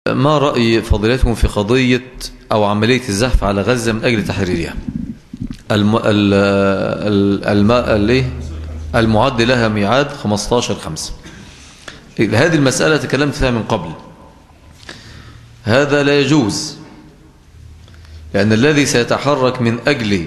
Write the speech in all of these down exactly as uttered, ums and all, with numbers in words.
ما رأي فضيلتكم في قضية أو عملية الزحف على غزة من أجل تحريرها؟ الم... ال... ال... الم... المعد لها ميعاد خمسة عشر خمسة. هذه المسألة تكلمت فيها من قبل. هذا لا يجوز، لأن الذي سيتحرك من أجل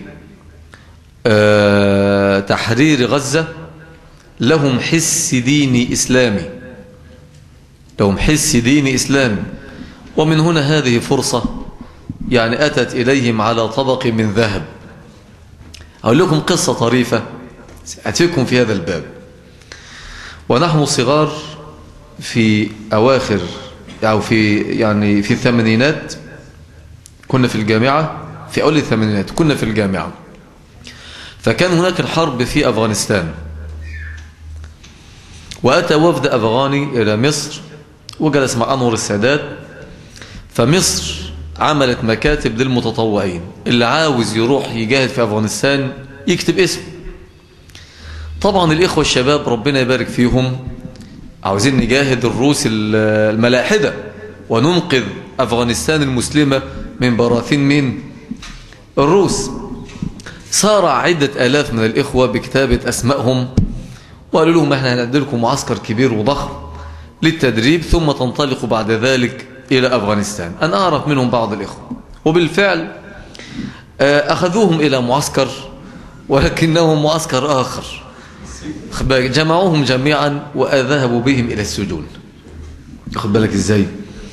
تحرير غزة لهم حس ديني إسلامي، لهم حس ديني إسلامي، ومن هنا هذه فرصة يعني أتت إليهم على طبق من ذهب. أقول لكم قصة طريفة أتيكم في هذا الباب. ونحن صغار في أواخر أو في يعني في الثمانينات كنا في الجامعة، في أول الثمانينات كنا في الجامعة، فكان هناك الحرب في أفغانستان، وأتى وفد أفغاني إلى مصر وجلس مع أنور السادات. فمصر عملت مكاتب للمتطوعين، اللي عاوز يروح يجاهد في أفغانستان يكتب اسمه. طبعا الإخوة الشباب ربنا يبارك فيهم عاوزين نجاهد الروس الملاحدة وننقذ أفغانستان المسلمة من براثين من الروس. صار عدة آلاف من الإخوة بكتابة أسمائهم وقالوا لهم احنا هنعد لكم معسكر كبير وضخم للتدريب، ثم تنطلقوا بعد ذلك إلى أفغانستان. أنا أعرف منهم بعض الإخوة، وبالفعل أخذوهم إلى معسكر، ولكنه معسكر آخر. جمعوهم جميعا وذهبوا بهم إلى السجون. أخذ بالك إزاي؟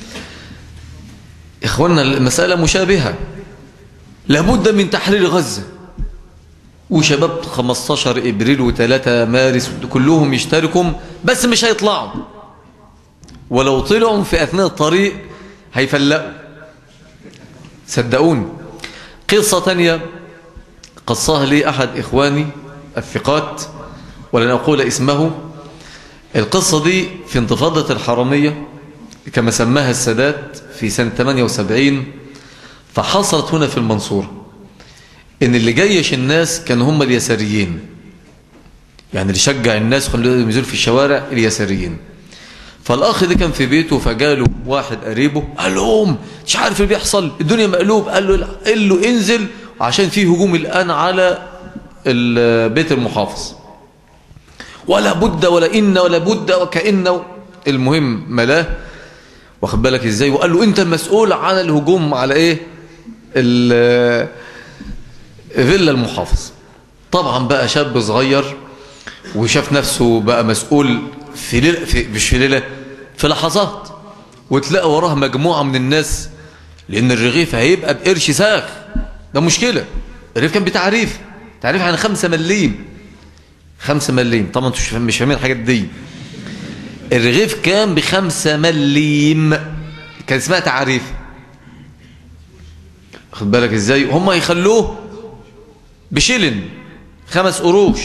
إخواننا المسألة مشابهة، لابد من تحرير غزة، وشباب خمسة عشر إبريل وثلاثة مارس كلهم يشتركوا، بس مش هيطلعوا، ولو طلعوا في أثناء الطريق هيفلقوا، صدقوني. قصة تانية قصها لي أحد إخواني الثقات ولن أقول اسمه. القصة دي في انتفاضة الحرامية كما سماها السادات في سنة ثمانية وسبعين، فحصلت هنا في المنصورة إن اللي جيش الناس كانوا هم اليساريين، يعني اللي شجع الناس وخلوهم ينزلوا في الشوارع اليساريين. فالأخ ده كان في بيته، فجاله واحد قريبه قال لهم مش عارف اللي بيحصل، الدنيا مقلوب. قال له قال له انزل عشان في هجوم الآن على بيت المحافظ، ولا بد ولا إن ولا بد وكأن. المهم ملاه، واخد بالك ازاي، وقال له انت المسؤول عن الهجوم على ايه فيلا المحافظ. طبعا بقى شاب صغير وشاف نفسه بقى مسؤول في ليلة، في مش في ليلة، في لحظات، وتلاقى وراه مجموعة من الناس، لأن الرغيف هيبقى بقرش ساخ. ده مشكلة. الرغيف كان بتعريف تعريف عن خمسة مليم خمسة مليم. طبعا انتوا مش فاهمين الحاجات دي. الرغيف كان بخمسة مليم، كان اسمها تعريف. خد بالك ازاي، هم يخلوه بشلن خمس قروش،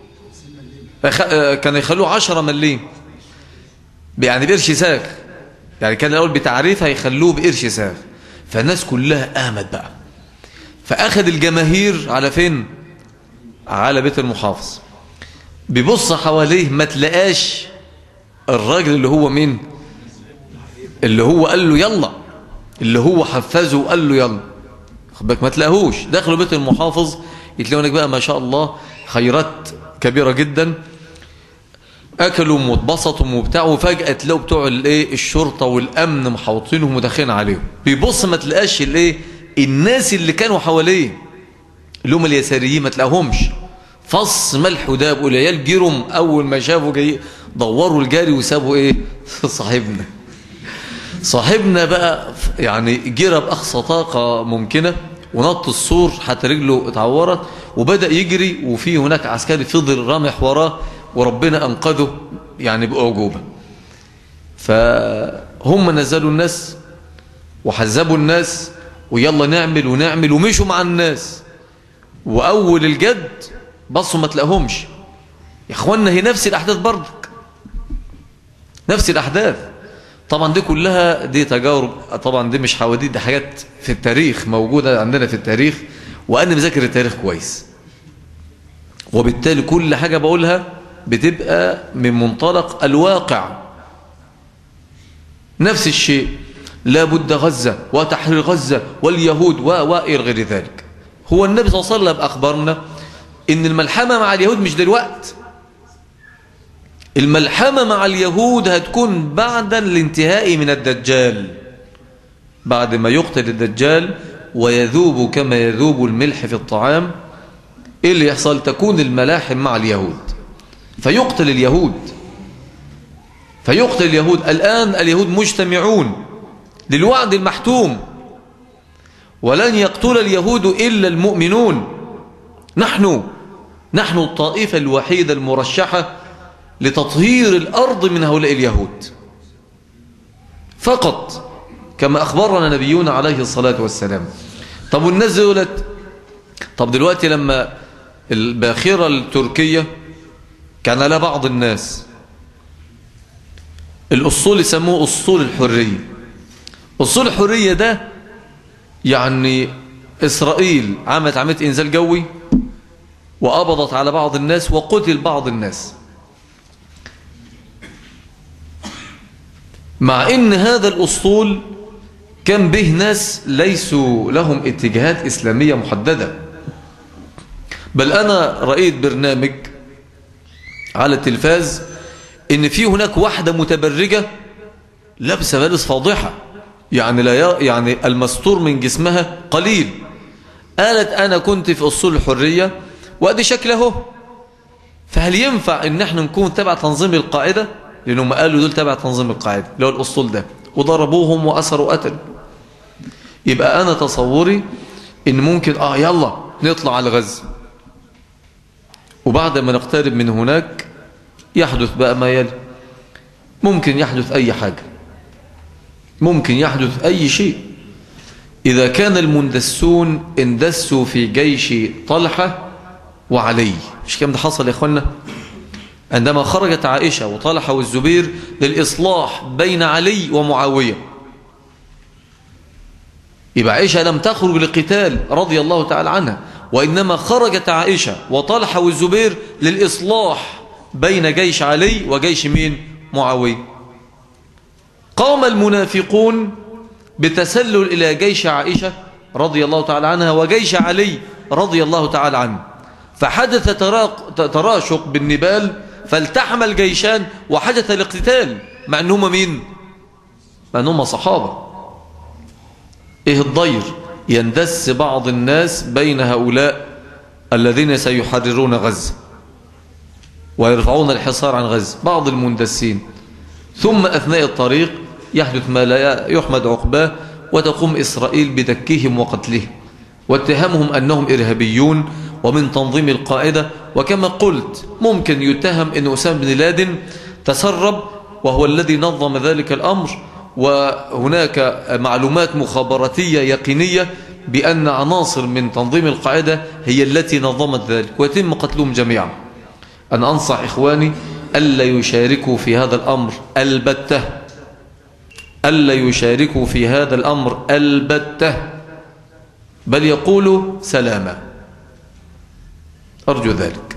كان يخلوه عشرة مليم، يعني بقرش ساخ. يعني كان الأول بتعريف هيخلوه بقرش ساخ. فالناس كلها قامت بقى، فأخذ الجماهير على فين؟ على بيت المحافظ. بيبص حواليه ما تلاقاش الراجل اللي هو مين، اللي هو قال له يلا، اللي هو حفزه وقال له يلا، خد بالك، ما تلاقوش. دخلوا بيت المحافظ يتلاقوا هناك بقى ما شاء الله خيرات كبيرة جدا، أكلوا واتبسطوا وبتاع، وفجأة تلاقوا بتوع الايه الشرطة والأمن محوطينهم وداخلين عليهم. بيبص ما تلاقاش الايه الناس اللي كانوا حواليه اللي هم اليساريين، ما تلاقوهمش. فص ملح وداب، والعيال جيرهم أول ما شافوا جاي دوروا الجاري وسابوا ايه صاحبنا صاحبنا بقى يعني جرى بأقصى طاقة ممكنة، ونط السور حتى رجله اتعورت، وبدأ يجري، وفي هناك عسكري فضل رامح وراه، وربنا أنقذه يعني بأعجوبة. فهم نزلوا الناس وحزبوا الناس ويلا نعمل ونعمل، ومشوا مع الناس. وأول الجد بصوا ما تلاقهمش. يا اخوانا هي نفس الأحداث برضك، نفس الأحداث. طبعا دي كلها دي تجارب، طبعا دي مش حواديت، دي حاجات في التاريخ موجودة عندنا في التاريخ، وأنا مذاكر التاريخ كويس، وبالتالي كل حاجة بقولها بتبقى من منطلق الواقع. نفس الشيء لا بد غزة وتحرير غزة واليهود وإلى غير ذلك. هو النبي صلى الله عليه وسلم أخبرنا إن الملحمة مع اليهود مش دلوقت، الملحمة مع اليهود هتكون بعد الانتهاء من الدجال، بعد ما يقتل الدجال ويذوب كما يذوب الملح في الطعام. إيه اللي يحصل؟ تكون الملاحم مع اليهود فيقتل اليهود فيقتل اليهود. الآن اليهود مجتمعون للوعد المحتوم، ولن يقتل اليهود إلا المؤمنون. نحن نحن الطائفة الوحيدة المرشحة لتطهير الأرض من هؤلاء اليهود فقط، كما أخبرنا نبينا عليه الصلاة والسلام. طب والناس دولت، طب دلوقتي لما الباخرة التركية كان لها بعض الناس الأسطول يسموه أسطول الحرية. أسطول الحرية ده يعني إسرائيل عملت عملية إنزال جوي وقبضت على بعض الناس وقتل بعض الناس، مع إن هذا الأسطول كان به ناس ليسوا لهم اتجاهات إسلامية محددة. بل أنا رأيت برنامج على التلفاز إن في هناك واحدة متبرجة لابسة ملابس فاضحة، يعني لا يعني المستور من جسمها قليل. قالت أنا كنت في أسطول الحرية وأدي شكله، فهل ينفع إن احنا نكون تبع تنظيم القاعدة؟ لأنهم قالوا دول تبع تنظيم القاعدة اللي هو الأسطول ده، وضربوهم وأسروا قتل. يبقى أنا تصوري إن ممكن آه يلا نطلع على غزة، وبعد ما نقترب من هناك يحدث بقى ما يلي. ممكن يحدث أي حاجة، ممكن يحدث أي شيء. إذا كان المندسون اندسوا في جيش طلحة وعلي، مش كم ده حصل يا إخوانا؟ عندما خرجت عائشة وطلحة والزبير للإصلاح بين علي ومعاوية، يبقى عائشة لم تخرج لقتال رضي الله تعالى عنها، وإنما خرجت عائشة وطلحة والزبير للإصلاح بين جيش علي وجيش مين؟ معاوية. قام المنافقون بتسلل إلى جيش عائشة رضي الله تعالى عنها وجيش علي رضي الله تعالى عنه، فحدث تراشق بالنبال، فالتحم الجيشان وحدث الاقتتال، مع أنهم مين؟ مع أنهم صحابة. إيه الضير؟ يندس بعض الناس بين هؤلاء الذين سيحررون غزة ويرفعون الحصار عن غزة، بعض المندسين، ثم أثناء الطريق يحدث ما لا يحمد عقباه، وتقوم إسرائيل بدكهم وقتلهم واتهامهم أنهم إرهابيون ومن تنظيم القاعدة. وكما قلت ممكن يتهم أن أسامة بن لادن تسرب وهو الذي نظم ذلك الأمر، وهناك معلومات مخابراتية يقينية بأن عناصر من تنظيم القاعدة هي التي نظمت ذلك، ويتم قتلهم جميعا. أنا أنصح إخواني ألا يشاركوا في هذا الأمر البتة، ألا يشاركوا في هذا الأمر البتة، بل يقولوا سلاما. أرجو ذلك.